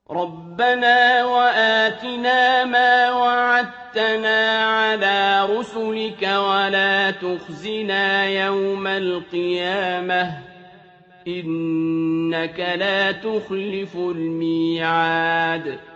رَبَّنَا وَآتِنَا مَا وَعَدتَّنَا عَلَىٰ رُسُلِكَ وَلَا تُخْزِنَا يَوْمَ الْقِيَامَةِ ۗ إِنَّكَ لَا تُخْلِفُ الْمِيعَادَ